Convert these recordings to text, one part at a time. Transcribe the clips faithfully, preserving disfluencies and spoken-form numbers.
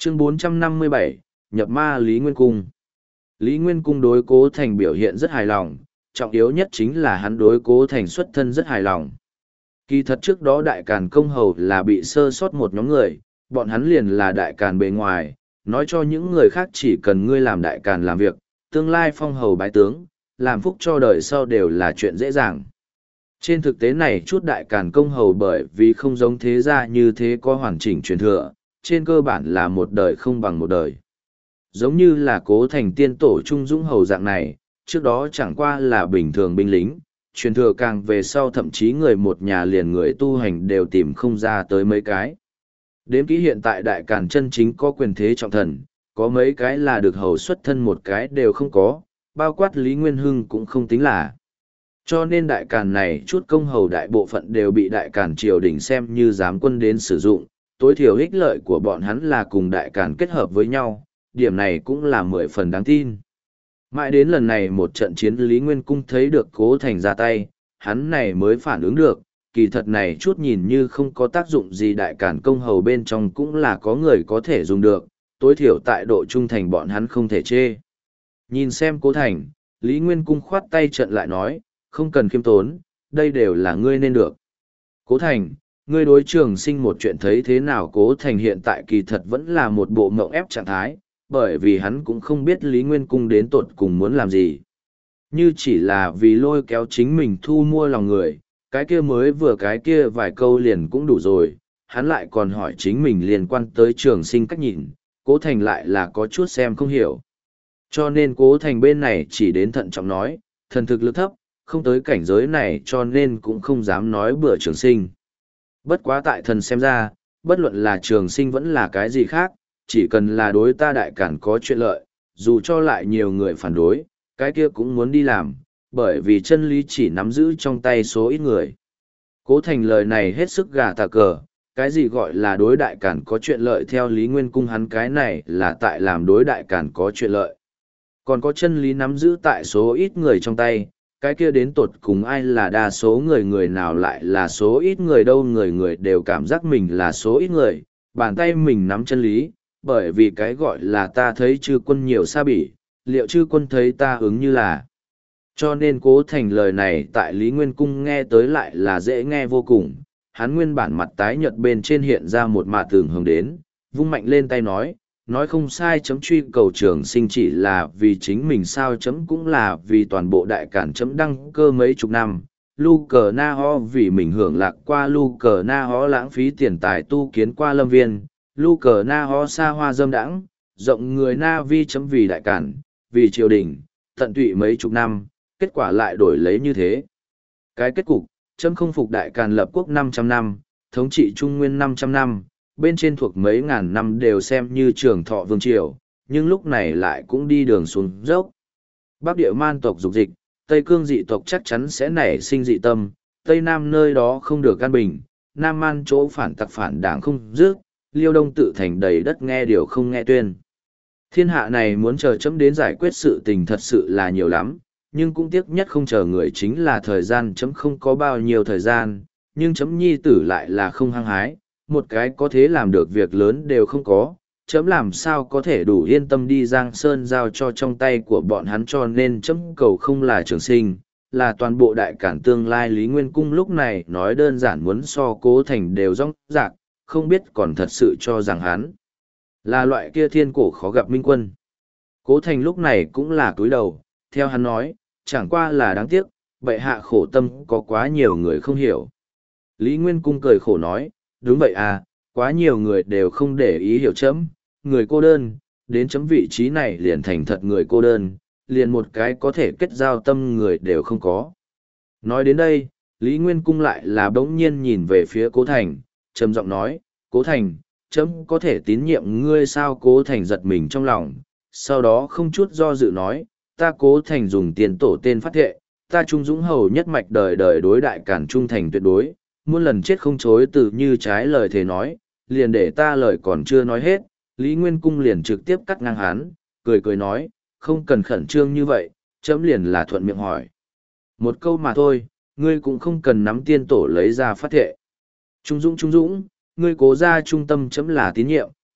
Chương bốn trăm năm mươi bảy, nhập ma Lý Nguyên Cung. Lý Nguyên Cung đối Cố Thành biểu hiện rất hài lòng, trọng yếu nhất chính là hắn đối Cố Thành xuất thân rất hài lòng. Kỳ thật trước đó Đại Càn Công Hầu là bị sơ sót một nhóm người, bọn hắn liền là Đại Càn bề ngoài, nói cho những người khác chỉ cần ngươi làm Đại Càn làm việc, tương lai phong hầu bái tướng, làm phúc cho đời sau đều là chuyện dễ dàng. Trên thực tế này chút Đại Càn Công Hầu bởi vì không giống thế gia như thế có hoàn chỉnh truyền thừa, trên cơ bản là một đời không bằng một đời. Giống như là Cố Thành tiên tổ Trung Dũng Hầu dạng này, trước đó chẳng qua là bình thường binh lính, truyền thừa càng về sau thậm chí người một nhà liền người tu hành đều tìm không ra tới mấy cái. Đếm kỹ hiện tại Đại Càn chân chính có quyền thế trọng thần, có mấy cái là được hầu xuất thân một cái đều không có, bao quát Lý Nguyên Hưng cũng không tính là. Cho nên Đại Càn này chút công hầu đại bộ phận đều bị Đại Càn triều đình xem như giám quân đến sử dụng, tối thiểu ích lợi của bọn hắn là cùng Đại Càn kết hợp với nhau, điểm này cũng là mười phần đáng tin. Mãi đến lần này một trận chiến Lý Nguyên Cung thấy được Cố Thành ra tay, hắn này mới phản ứng được, kỳ thật này chút nhìn như không có tác dụng gì Đại Càn công hầu bên trong cũng là có người có thể dùng được, tối thiểu tại độ trung thành bọn hắn không thể chê. Nhìn xem Cố Thành, Lý Nguyên Cung khoát tay trận lại nói, không cần khiêm tốn, đây đều là ngươi nên được. Cố Thành, ngươi đối Trường Sinh một chuyện thấy thế nào? Cố Thành hiện tại kỳ thật vẫn là một bộ mộng ép trạng thái, bởi vì hắn cũng không biết Lý Nguyên Cung đến tột cùng muốn làm gì. Như chỉ là vì lôi kéo chính mình thu mua lòng người, cái kia mới vừa cái kia vài câu liền cũng đủ rồi, hắn lại còn hỏi chính mình liên quan tới Trường Sinh cách nhìn, Cố Thành lại là có chút xem không hiểu. Cho nên Cố Thành bên này chỉ đến thận trọng nói, thần thực lực thấp, không tới cảnh giới này cho nên cũng không dám nói bừa Trường Sinh. Bất quá tại thần xem ra, bất luận là Trường Sinh vẫn là cái gì khác, chỉ cần là đối ta Đại Càn có chuyện lợi, dù cho lại nhiều người phản đối, cái kia cũng muốn đi làm, bởi vì chân lý chỉ nắm giữ trong tay số ít người. Cố Thành lời này hết sức gà tà cờ, cái gì gọi là đối Đại Càn có chuyện lợi theo Lý Nguyên Cung hắn cái này là tại làm đối Đại Càn có chuyện lợi. Còn có chân lý nắm giữ tại số ít người trong tay, cái kia đến tột cùng ai là đa số người, người nào lại là số ít người đâu, người người đều cảm giác mình là số ít người, bàn tay mình nắm chân lý, bởi vì cái gọi là ta thấy chư quân nhiều xa bỉ, liệu chư quân thấy ta ứng như là. Cho nên Cố Thành lời này tại Lý Nguyên Cung nghe tới lại là dễ nghe vô cùng, hắn nguyên bản mặt tái nhợt bên trên hiện ra một mạ tường hướng đến, vung mạnh lên tay nói, nói không sai, chấm truy cầu Trường Sinh chỉ là vì chính mình sao, chấm cũng là vì toàn bộ Đại Càn, chấm đăng cơ mấy chục năm, lu cờ na ho vì mình hưởng lạc qua lu cờ na ho lãng phí tiền tài tu kiến qua lâm viên, lu cờ na ho xa hoa dâm đãng, rộng người na vi chấm vì Đại Càn, vì triều đình, tận tụy mấy chục năm, kết quả lại đổi lấy như thế. Cái kết cục, chấm không phục Đại Càn lập quốc năm trăm năm, thống trị Trung Nguyên năm trăm năm, bên trên thuộc mấy ngàn năm đều xem như trường thọ vương triều, nhưng lúc này lại cũng đi đường xuống dốc. Bắc địa man tộc dục dịch, Tây cương dị tộc chắc chắn sẽ nảy sinh dị tâm, Tây Nam nơi đó không được an bình, Nam man chỗ phản tặc phản đảng không dứt, Liêu Đông tự thành đầy đất nghe điều không nghe tuyên. Thiên hạ này muốn chờ chấm đến giải quyết sự tình thật sự là nhiều lắm, nhưng cũng tiếc nhất không chờ người chính là thời gian, chấm không có bao nhiêu thời gian, nhưng chấm nhi tử lại là không hăng hái, một cái có thể làm được việc lớn đều không có, chấm làm sao có thể đủ yên tâm đi Giang Sơn giao cho trong tay của bọn hắn, cho nên chấm cầu không là Trường Sinh, là toàn bộ Đại Càn tương lai. Lý Nguyên Cung lúc này nói đơn giản muốn so Cố Thành đều rong rạc, không biết còn thật sự cho rằng hắn là loại kia thiên cổ khó gặp minh quân. Cố Thành lúc này cũng là cúi đầu, theo hắn nói, chẳng qua là đáng tiếc, bệ hạ khổ tâm có quá nhiều người không hiểu. Lý Nguyên Cung cười khổ nói, đúng vậy à, quá nhiều người đều không để ý hiểu chấm, người cô đơn, đến chấm vị trí này liền thành thật người cô đơn, liền một cái có thể kết giao tâm người đều không có. Nói đến đây, Lý Nguyên Cung lại là bỗng nhiên nhìn về phía Cố Thành, trầm giọng nói, Cố Thành, chấm có thể tín nhiệm ngươi sao? Cố Thành giật mình trong lòng, sau đó không chút do dự nói, ta Cố Thành dùng tiền tổ tên phát thệ, ta Trung Dũng Hầu nhất mạch đời đời đối Đại Càn trung thành tuyệt đối, muôn lần chết không chối từ, như trái lời thề nói, liền để ta lời còn chưa nói hết, Lý Nguyên Cung liền trực tiếp cắt ngang hắn, cười cười nói, không cần khẩn trương như vậy, chấm liền là thuận miệng hỏi. Một câu mà thôi, ngươi cũng không cần nắm tiên tổ lấy ra phát thệ. Trung Dũng Trung Dũng, ngươi Cố ra trung tâm chấm là tín nhiệm,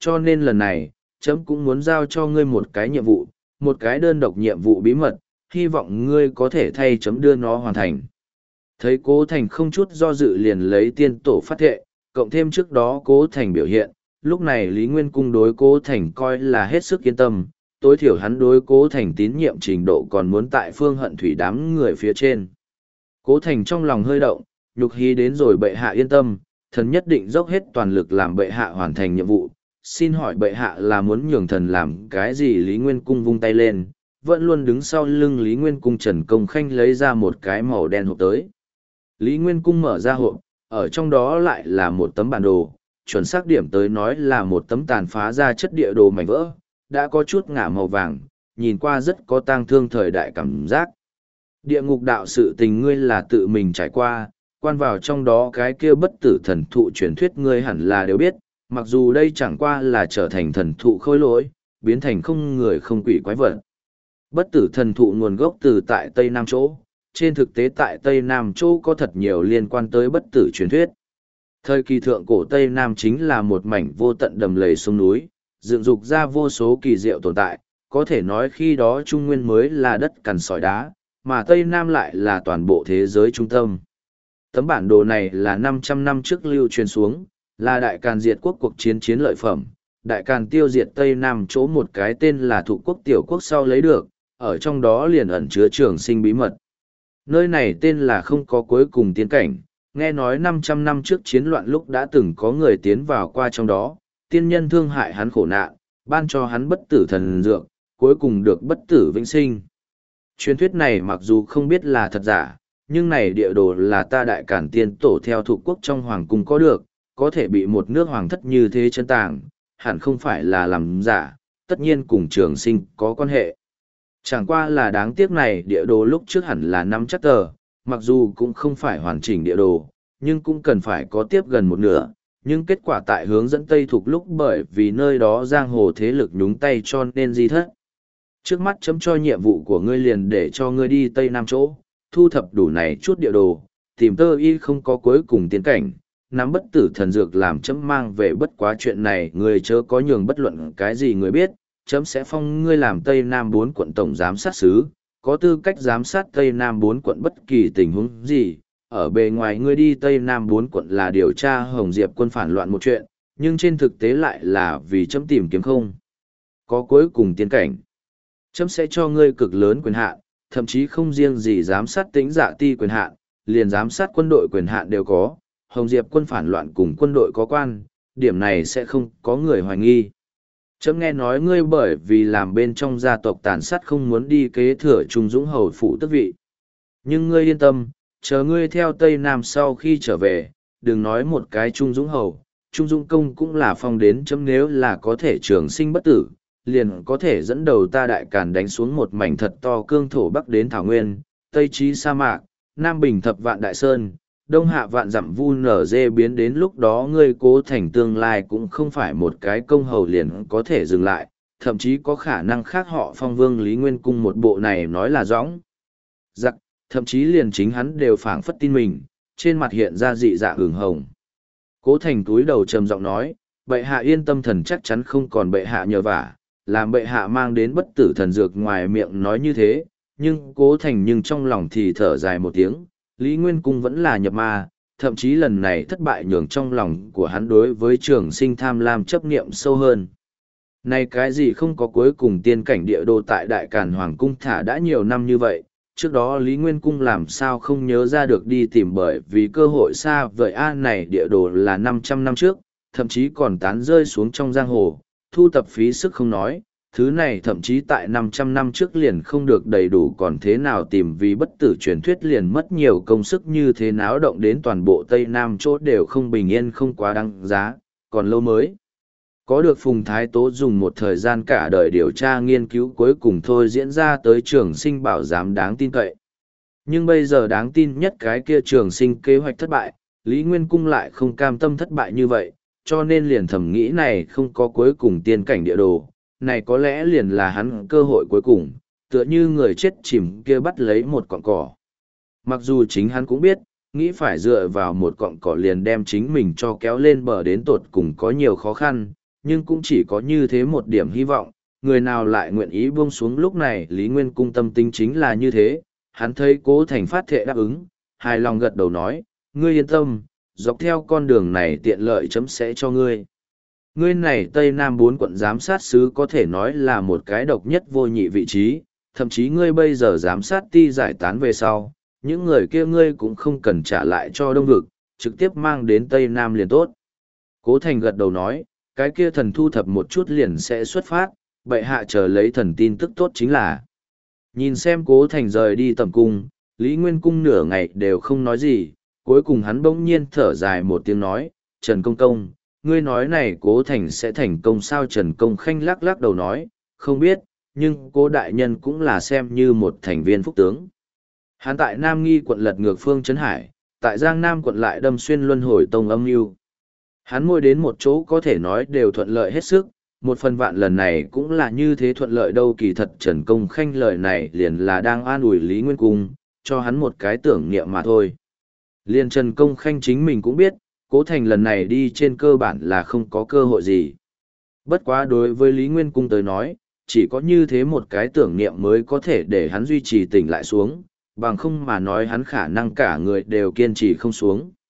cho nên lần này, chấm cũng muốn giao cho ngươi một cái nhiệm vụ, một cái đơn độc nhiệm vụ bí mật, hy vọng ngươi có thể thay chấm đưa nó hoàn thành. Thấy Cố Thành không chút do dự liền lấy tiên tổ phát thệ, cộng thêm trước đó Cố Thành biểu hiện, lúc này Lý Nguyên Cung đối Cố Thành coi là hết sức yên tâm, tối thiểu hắn đối Cố Thành tín nhiệm trình độ còn muốn tại Phương Hận Thủy đám người phía trên. Cố Thành trong lòng hơi động, nhục hí đến rồi bệ hạ yên tâm, thần nhất định dốc hết toàn lực làm bệ hạ hoàn thành nhiệm vụ. Xin hỏi bệ hạ là muốn nhường thần làm cái gì? Lý Nguyên Cung vung tay lên, vẫn luôn đứng sau lưng Lý Nguyên Cung Trần Công Khanh lấy ra một cái màu đen hộp tới. Lý Nguyên Cung mở ra hộp, ở trong đó lại là một tấm bản đồ, chuẩn xác điểm tới nói là một tấm tàn phá ra chất địa đồ mảnh vỡ, đã có chút ngả màu vàng, nhìn qua rất có tang thương thời đại cảm giác. Địa ngục đạo sự tình ngươi là tự mình trải qua, quan vào trong đó cái kia bất tử thần thụ truyền thuyết ngươi hẳn là đều biết, mặc dù đây chẳng qua là trở thành thần thụ khôi lỗi, biến thành không người không quỷ quái vật. Bất tử thần thụ nguồn gốc từ tại Tây Nam chỗ, trên thực tế tại Tây Nam chỗ có thật nhiều liên quan tới bất tử truyền thuyết. Thời kỳ thượng cổ Tây Nam chính là một mảnh vô tận đầm lầy sông núi, dựng dục ra vô số kỳ diệu tồn tại, có thể nói khi đó Trung Nguyên mới là đất cằn sỏi đá, mà Tây Nam lại là toàn bộ thế giới trung tâm. Tấm bản đồ này là năm trăm năm trước lưu truyền xuống, là Đại Càn diệt quốc cuộc chiến chiến lợi phẩm. Đại Càn tiêu diệt Tây Nam chỗ một cái tên là Thụ Quốc Tiểu Quốc sau lấy được, ở trong đó liền ẩn chứa trường sinh bí mật. Nơi này tên là không có cuối cùng tiên cảnh, nghe nói năm trăm năm trước chiến loạn lúc đã từng có người tiến vào qua trong đó, tiên nhân thương hại hắn khổ nạn, ban cho hắn bất tử thần dược, cuối cùng được bất tử vĩnh sinh. Truyền thuyết này mặc dù không biết là thật giả, nhưng này địa đồ là ta Đại Càn tiên tổ theo Thụ Quốc trong hoàng cung có được, có thể bị một nước hoàng thất như thế chân tàng, hẳn không phải là làm giả, tất nhiên cùng trường sinh có quan hệ. Chẳng qua là đáng tiếc này địa đồ lúc trước hẳn là năm chắc tờ, mặc dù cũng không phải hoàn chỉnh địa đồ, nhưng cũng cần phải có tiếp gần một nửa, nhưng kết quả tại hướng dẫn Tây Thục lúc bởi vì nơi đó giang hồ thế lực nhúng tay cho nên di thất. Trước mắt chấm cho nhiệm vụ của ngươi liền để cho ngươi đi Tây Nam chỗ, thu thập đủ này chút địa đồ, tìm tơ y không có cuối cùng tiến cảnh, nắm bất tử thần dược làm chấm mang về bất quá chuyện này ngươi chớ có nhường bất luận cái gì người biết, chấm sẽ phong ngươi làm Tây Nam bốn quận tổng giám sát sứ, có tư cách giám sát Tây Nam bốn quận bất kỳ tình huống gì. Ở bề ngoài ngươi đi Tây Nam bốn quận là điều tra Hồng Diệp quân phản loạn một chuyện, nhưng trên thực tế lại là vì chấm tìm kiếm không có cuối cùng tiến cảnh. Chấm sẽ cho ngươi cực lớn quyền hạn, thậm chí không riêng gì giám sát Tĩnh Dạ Ti quyền hạn, liền giám sát quân đội quyền hạn đều có. Hồng Diệp quân phản loạn cùng quân đội có quan, điểm này sẽ không có người hoài nghi. Chấm nghe nói ngươi bởi vì làm bên trong gia tộc tàn sát không muốn đi kế thừa Trung Dũng hầu phủ tước vị. Nhưng ngươi yên tâm, chờ ngươi theo Tây Nam sau khi trở về, đừng nói một cái Trung Dũng hầu, Trung Dũng công cũng là phong đến chấm nếu là có thể trường sinh bất tử, liền có thể dẫn đầu ta Đại Càn đánh xuống một mảnh thật to cương thổ bắc đến Thảo Nguyên, Tây Chí sa mạc, Nam bình thập vạn đại sơn, Đông hạ vạn dặm vu nở dê biến, đến lúc đó ngươi Cố Thành tương lai cũng không phải một cái công hầu liền có thể dừng lại, thậm chí có khả năng khác họ phong vương Lý Nguyên Cung một bộ này nói là rõng. Giặc, thậm chí liền chính hắn đều phảng phất tin mình, trên mặt hiện ra dị dạ hưởng hồng. Cố Thành túi đầu trầm giọng nói, bệ hạ yên tâm, thần chắc chắn không còn bệ hạ nhờ vả, làm bệ hạ mang đến bất tử thần dược. Ngoài miệng nói như thế, nhưng Cố Thành nhưng trong lòng thì thở dài một tiếng, Lý Nguyên Cung vẫn là nhập ma, thậm chí lần này thất bại nhường trong lòng của hắn đối với trường sinh tham lam chấp niệm sâu hơn. Này cái gì không có cuối cùng tiên cảnh địa đồ tại Đại Càn Hoàng Cung thả đã nhiều năm như vậy, trước đó Lý Nguyên Cung làm sao không nhớ ra được đi tìm, bởi vì cơ hội xa vời a này địa đồ là năm trăm năm trước, thậm chí còn tán rơi xuống trong giang hồ, thu tập phí sức không nói, thứ này thậm chí tại năm trăm năm trước liền không được đầy đủ, còn thế nào tìm, vì bất tử truyền thuyết liền mất nhiều công sức như thế, náo động đến toàn bộ Tây Nam chỗ đều không bình yên, không quá đáng giá, còn lâu mới có được Phùng Thái Tố dùng một thời gian cả đời điều tra nghiên cứu cuối cùng thôi diễn ra tới trường sinh bảo giám đáng tin cậy. Nhưng bây giờ đáng tin nhất cái kia trường sinh kế hoạch thất bại, Lý Nguyên Cung lại không cam tâm thất bại như vậy, cho nên liền thầm nghĩ này không có cuối cùng tiên cảnh địa đồ, này có lẽ liền là hắn cơ hội cuối cùng, tựa như người chết chìm kia bắt lấy một cọng cỏ. Mặc dù chính hắn cũng biết, nghĩ phải dựa vào một cọng cỏ liền đem chính mình cho kéo lên bờ đến tột cùng có nhiều khó khăn, nhưng cũng chỉ có như thế một điểm hy vọng, người nào lại nguyện ý buông xuống lúc này. Lý Nguyên Cung tâm tính chính là như thế, hắn thấy Cố Thành phát thệ đáp ứng, hài lòng gật đầu nói, ngươi yên tâm, dọc theo con đường này tiện lợi chấm sẽ cho ngươi. Ngươi này Tây Nam bốn quận giám sát sứ có thể nói là một cái độc nhất vô nhị vị trí, thậm chí ngươi bây giờ giám sát ti giải tán về sau, những người kia ngươi cũng không cần trả lại cho Đông Vực, trực tiếp mang đến Tây Nam liền tốt. Cố Thành gật đầu nói, cái kia thần thu thập một chút liền sẽ xuất phát, bệ hạ chờ lấy thần tin tức tốt chính là. Nhìn xem Cố Thành rời đi tầm cung, Lý Nguyên Cung nửa ngày đều không nói gì, cuối cùng hắn bỗng nhiên thở dài một tiếng nói, Trần Công Công, ngươi nói này Cố Thành sẽ thành công sao? Trần Công Khanh lắc lắc đầu nói, không biết, nhưng Cố Đại Nhân cũng là xem như một thành viên phúc tướng. Hắn tại Nam Nghi quận lật ngược Phương Trấn Hải, tại Giang Nam quận lại đâm xuyên luân hồi tông âm mưu. Hắn môi đến một chỗ có thể nói đều thuận lợi hết sức, một phần vạn lần này cũng là như thế thuận lợi đâu. Kỳ thật Trần Công Khanh lời này liền là đang an ủi Lý Nguyên Cung, cho hắn một cái tưởng niệm mà thôi. Liên Trần Công Khanh chính mình cũng biết, Cố Thành lần này đi trên cơ bản là không có cơ hội gì. Bất quá đối với Lý Nguyên Cung tới nói, chỉ có như thế một cái tưởng niệm mới có thể để hắn duy trì tỉnh lại xuống, bằng không mà nói hắn khả năng cả người đều kiên trì không xuống.